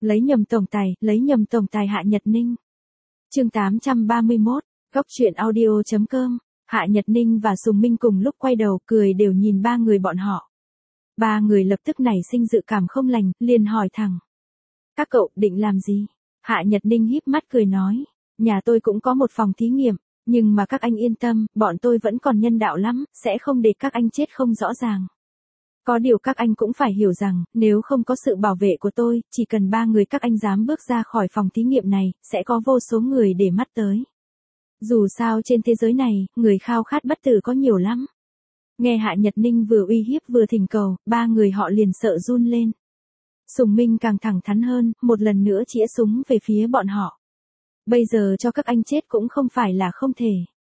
lấy nhầm tổng tài Hạ Nhật Ninh. Chương 831, Góc truyện audio.com. Hạ Nhật Ninh và Sùng Minh cùng lúc quay đầu cười đều nhìn ba người bọn họ. Ba người lập tức nảy sinh dự cảm không lành, liền hỏi thẳng. Các cậu định làm gì? Hạ Nhật Ninh híp mắt cười nói. Nhà tôi cũng có một phòng thí nghiệm, nhưng mà các anh yên tâm, bọn tôi vẫn còn nhân đạo lắm, sẽ không để các anh chết không rõ ràng. Có điều các anh cũng phải hiểu rằng, nếu không có sự bảo vệ của tôi, chỉ cần ba người các anh dám bước ra khỏi phòng thí nghiệm này, sẽ có vô số người để mắt tới. Dù sao trên thế giới này, người khao khát bất tử có nhiều lắm. Nghe Hạ Nhật Ninh vừa uy hiếp vừa thỉnh cầu, ba người họ liền sợ run lên. Sùng Minh càng thẳng thắn hơn, một lần nữa chĩa súng về phía bọn họ. Bây giờ cho các anh chết cũng không phải là không thể.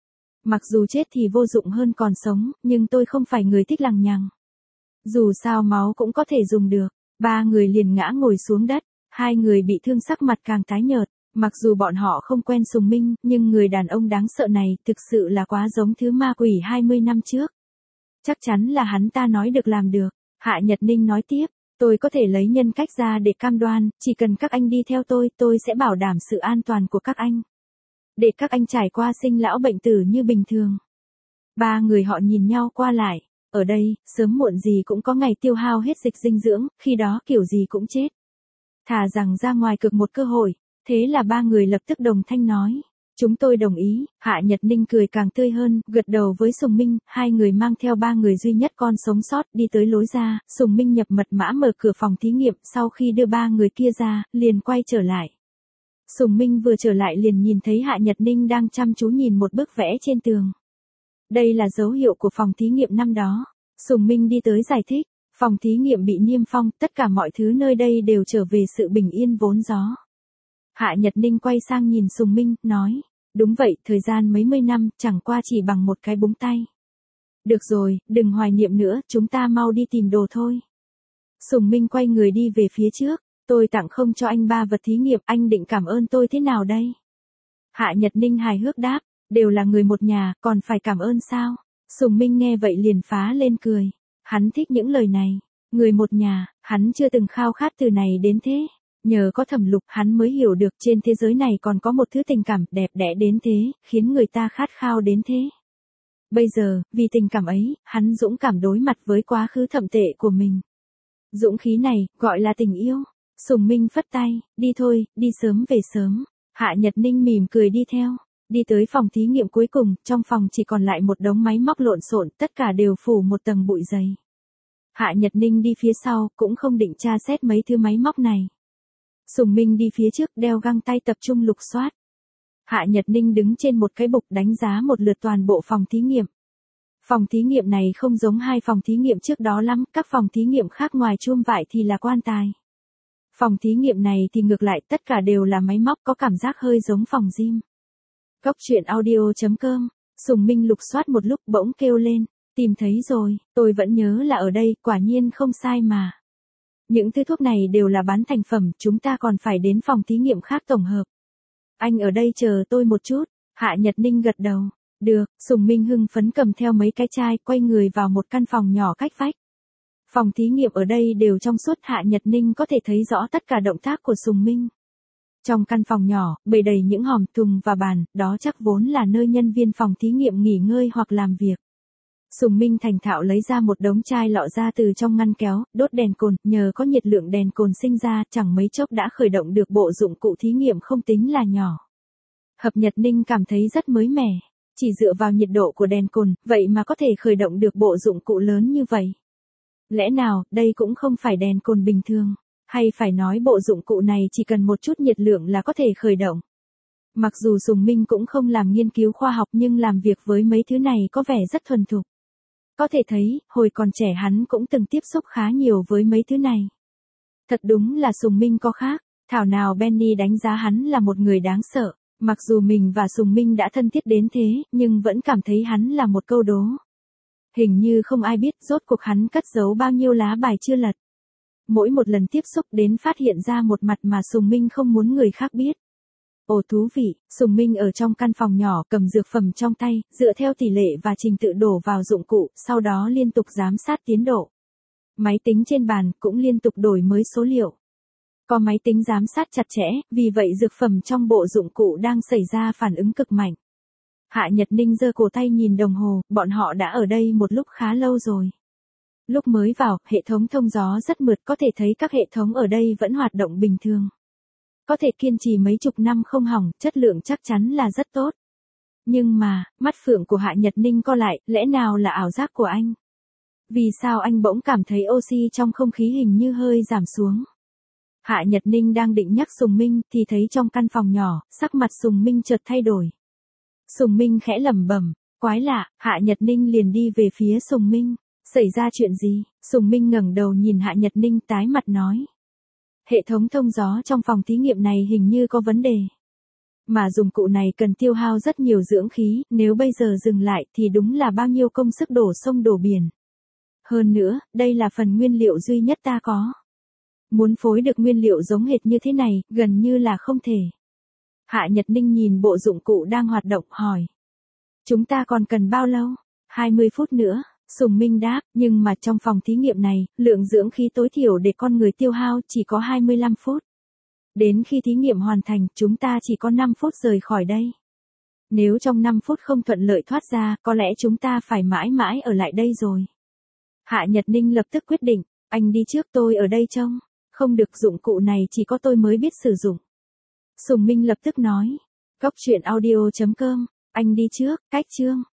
Mặc dù chết thì vô dụng hơn còn sống, nhưng tôi không phải người thích lằng nhằng. Dù sao máu cũng có thể dùng được. Ba người liền ngã ngồi xuống đất, hai người bị thương sắc mặt càng tái nhợt. Mặc dù bọn họ không quen Sùng Minh, nhưng người đàn ông đáng sợ này thực sự là quá giống thứ ma quỷ 20 năm trước. Chắc chắn là hắn ta nói được làm được. Hạ Nhật Ninh nói tiếp, tôi có thể lấy nhân cách ra để cam đoan, chỉ cần các anh đi theo tôi sẽ bảo đảm sự an toàn của các anh. Để các anh trải qua sinh lão bệnh tử như bình thường. Ba người họ nhìn nhau qua lại, ở đây, sớm muộn gì cũng có ngày tiêu hao hết dịch dinh dưỡng, khi đó kiểu gì cũng chết. Thà rằng ra ngoài cực một cơ hội. Thế là ba người lập tức đồng thanh nói. Chúng tôi đồng ý. Hạ Nhật Ninh cười càng tươi hơn, gật đầu với Sùng Minh. Hai người mang theo ba người duy nhất còn sống sót đi tới lối ra. Sùng Minh nhập mật mã mở cửa phòng thí nghiệm. Sau khi đưa ba người kia ra, liền quay trở lại. Sùng Minh vừa trở lại liền nhìn thấy Hạ Nhật Ninh đang chăm chú nhìn một bức vẽ trên tường. Đây là dấu hiệu của phòng thí nghiệm năm đó. Sùng Minh đi tới giải thích. Phòng thí nghiệm bị niêm phong, tất cả mọi thứ nơi đây đều trở về sự bình yên vốn có. Hạ Nhật Ninh quay sang nhìn Sùng Minh, nói. Đúng vậy, thời gian mấy mươi năm, chẳng qua chỉ bằng một cái búng tay. Được rồi, đừng hoài niệm nữa, chúng ta mau đi tìm đồ thôi. Sùng Minh quay người đi về phía trước. Tôi tặng không cho anh ba vật thí nghiệm, anh định cảm ơn tôi thế nào đây? Hạ Nhật Ninh hài hước đáp. Đều là người một nhà, còn phải cảm ơn sao? Sùng Minh nghe vậy liền phá lên cười. Hắn thích những lời này. Người một nhà, hắn chưa từng khao khát từ này đến thế. Nhờ có Thẩm Lục hắn mới hiểu được trên thế giới này còn có một thứ tình cảm đẹp đẽ đến thế, khiến người ta khát khao đến thế. Bây giờ, vì tình cảm ấy, hắn dũng cảm đối mặt với quá khứ thậm tệ của mình. Dũng khí này, gọi là tình yêu. Sùng Minh phất tay, đi thôi, đi sớm về sớm. Hạ Nhật Ninh mỉm cười đi theo. Đi tới phòng thí nghiệm cuối cùng, trong phòng chỉ còn lại một đống máy móc lộn xộn, tất cả đều phủ một tầng bụi dày. Hạ Nhật Ninh đi phía sau, cũng không định tra xét mấy thứ máy móc này. Sùng Minh đi phía trước đeo găng tay tập trung lục soát. Hạ Nhật Ninh đứng trên một cái bục đánh giá một lượt toàn bộ phòng thí nghiệm. Phòng thí nghiệm này không giống hai phòng thí nghiệm trước đó lắm, các phòng thí nghiệm khác ngoài chum vải thì là quan tài. Phòng thí nghiệm này thì ngược lại tất cả đều là máy móc có cảm giác hơi giống phòng gym. Góc truyện audio.com. Sùng Minh lục soát một lúc bỗng kêu lên, tìm thấy rồi, tôi vẫn nhớ là ở đây, quả nhiên không sai mà. Những thứ thuốc này đều là bán thành phẩm, chúng ta còn phải đến phòng thí nghiệm khác tổng hợp. Anh ở đây chờ tôi một chút. Hạ Nhật Ninh gật đầu. Được, Sùng Minh hưng phấn cầm theo mấy cái chai, quay người vào một căn phòng nhỏ cách vách. Phòng thí nghiệm ở đây đều trong suốt, Hạ Nhật Ninh có thể thấy rõ tất cả động tác của Sùng Minh. Trong căn phòng nhỏ, bày đầy những hòm thùng và bàn, đó chắc vốn là nơi nhân viên phòng thí nghiệm nghỉ ngơi hoặc làm việc. Sùng Minh thành thạo lấy ra một đống chai lọ ra từ trong ngăn kéo, đốt đèn cồn, nhờ có nhiệt lượng đèn cồn sinh ra, chẳng mấy chốc đã khởi động được bộ dụng cụ thí nghiệm không tính là nhỏ. Hợp Nhật Ninh cảm thấy rất mới mẻ, chỉ dựa vào nhiệt độ của đèn cồn, vậy mà có thể khởi động được bộ dụng cụ lớn như vậy. Lẽ nào, đây cũng không phải đèn cồn bình thường, hay phải nói bộ dụng cụ này chỉ cần một chút nhiệt lượng là có thể khởi động. Mặc dù Sùng Minh cũng không làm nghiên cứu khoa học nhưng làm việc với mấy thứ này có vẻ rất thuần thục. Có thể thấy, hồi còn trẻ hắn cũng từng tiếp xúc khá nhiều với mấy thứ này. Thật đúng là Sùng Minh có khác, thảo nào Benny đánh giá hắn là một người đáng sợ, mặc dù mình và Sùng Minh đã thân thiết đến thế, nhưng vẫn cảm thấy hắn là một câu đố. Hình như không ai biết rốt cuộc hắn cất giấu bao nhiêu lá bài chưa lật. Mỗi một lần tiếp xúc đến phát hiện ra một mặt mà Sùng Minh không muốn người khác biết. Ồ thú vị, Sùng Minh ở trong căn phòng nhỏ cầm dược phẩm trong tay, dựa theo tỷ lệ và trình tự đổ vào dụng cụ, sau đó liên tục giám sát tiến độ. Máy tính trên bàn cũng liên tục đổi mới số liệu. Có máy tính giám sát chặt chẽ, vì vậy dược phẩm trong bộ dụng cụ đang xảy ra phản ứng cực mạnh. Hạ Nhật Ninh giơ cổ tay nhìn đồng hồ, bọn họ đã ở đây một lúc khá lâu rồi. Lúc mới vào, hệ thống thông gió rất mượt, có thể thấy các hệ thống ở đây vẫn hoạt động bình thường. Có thể kiên trì mấy chục năm không hỏng, chất lượng chắc chắn là rất tốt. Nhưng mà, mắt phượng của Hạ Nhật Ninh co lại, lẽ nào là ảo giác của anh? Vì sao anh bỗng cảm thấy oxy trong không khí hình như hơi giảm xuống? Hạ Nhật Ninh đang định nhắc Sùng Minh thì thấy trong căn phòng nhỏ, sắc mặt Sùng Minh chợt thay đổi. Sùng Minh khẽ lẩm bẩm, quái lạ, Hạ Nhật Ninh liền đi về phía Sùng Minh. Xảy ra chuyện gì? Sùng Minh ngẩng đầu nhìn Hạ Nhật Ninh tái mặt nói. Hệ thống thông gió trong phòng thí nghiệm này hình như có vấn đề. Mà dụng cụ này cần tiêu hao rất nhiều dưỡng khí, nếu bây giờ dừng lại thì đúng là bao nhiêu công sức đổ sông đổ biển. Hơn nữa, đây là phần nguyên liệu duy nhất ta có. Muốn phối được nguyên liệu giống hệt như thế này, gần như là không thể. Hạ Nhật Ninh nhìn bộ dụng cụ đang hoạt động, hỏi. Chúng ta còn cần bao lâu? 20 phút nữa, Sùng Minh đáp, nhưng mà trong phòng thí nghiệm này, lượng dưỡng khí tối thiểu để con người tiêu hao chỉ có 25 phút. Đến khi thí nghiệm hoàn thành, chúng ta chỉ có 5 phút rời khỏi đây. Nếu trong 5 phút không thuận lợi thoát ra, có lẽ chúng ta phải mãi mãi ở lại đây rồi. Hạ Nhật Ninh lập tức quyết định, anh đi trước, tôi ở đây trông. Không được, dụng cụ này chỉ có tôi mới biết sử dụng. Sùng Minh lập tức nói. Cốc truyện audio.com, anh đi trước, cách chương.